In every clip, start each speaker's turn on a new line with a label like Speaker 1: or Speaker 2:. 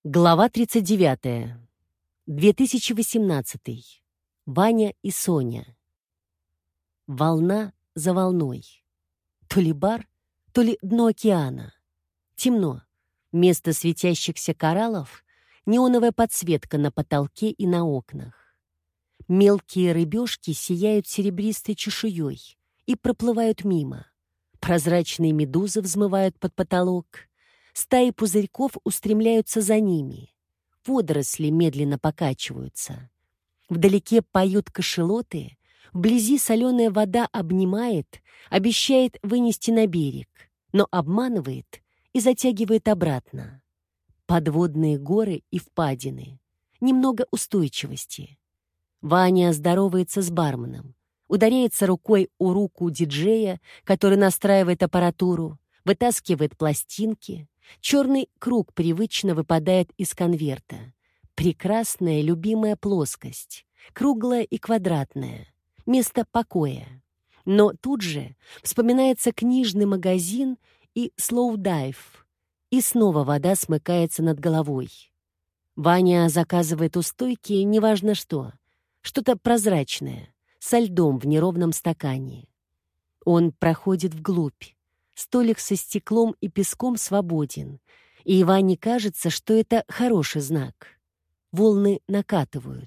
Speaker 1: Глава 39. 2018. Ваня и Соня. Волна за волной. То ли бар, то ли дно океана. Темно. Вместо светящихся кораллов неоновая подсветка на потолке и на окнах. Мелкие рыбешки сияют серебристой чешуей и проплывают мимо. Прозрачные медузы взмывают под потолок. Стаи пузырьков устремляются за ними. Водоросли медленно покачиваются. Вдалеке поют кашалоты. Вблизи соленая вода обнимает, обещает вынести на берег, но обманывает и затягивает обратно. Подводные горы и впадины. Немного устойчивости. Ваня здоровается с барменом. Ударяется рукой о руку диджея, который настраивает аппаратуру, вытаскивает пластинки. Черный круг привычно выпадает из конверта. Прекрасная, любимая плоскость. Круглая и квадратная. Место покоя. Но тут же вспоминается книжный магазин и слоу-дайв. И снова вода смыкается над головой. Ваня заказывает у стойки неважно что. Что-то прозрачное, со льдом в неровном стакане. Он проходит вглубь. Столик со стеклом и песком свободен, и Иване кажется, что это хороший знак. Волны накатывают.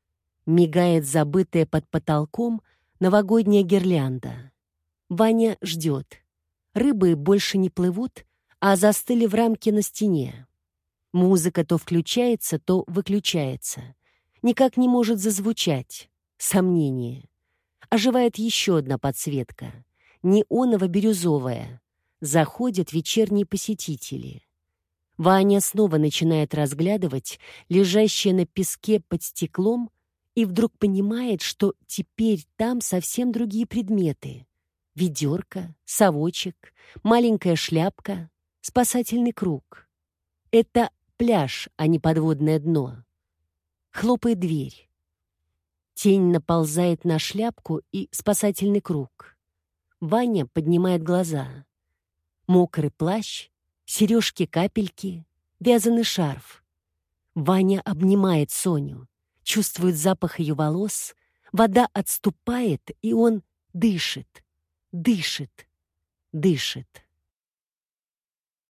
Speaker 1: Мигает забытая под потолком новогодняя гирлянда. Ваня ждет. Рыбы больше не плывут, а застыли в рамке на стене. Музыка то включается, то выключается. Никак не может зазвучать. Сомнение. Оживает еще одна подсветка. Неоново-бирюзовая. Заходят вечерние посетители. Ваня снова начинает разглядывать лежащее на песке под стеклом и вдруг понимает, что теперь там совсем другие предметы. Ведерко, совочек, маленькая шляпка, спасательный круг. Это пляж, а не подводное дно. Хлопает дверь. Тень наползает на шляпку и спасательный круг. Ваня поднимает глаза. Мокрый плащ, сережки-капельки, вязаный шарф. Ваня обнимает Соню, чувствует запах ее волос, вода отступает, и он дышит, дышит, дышит.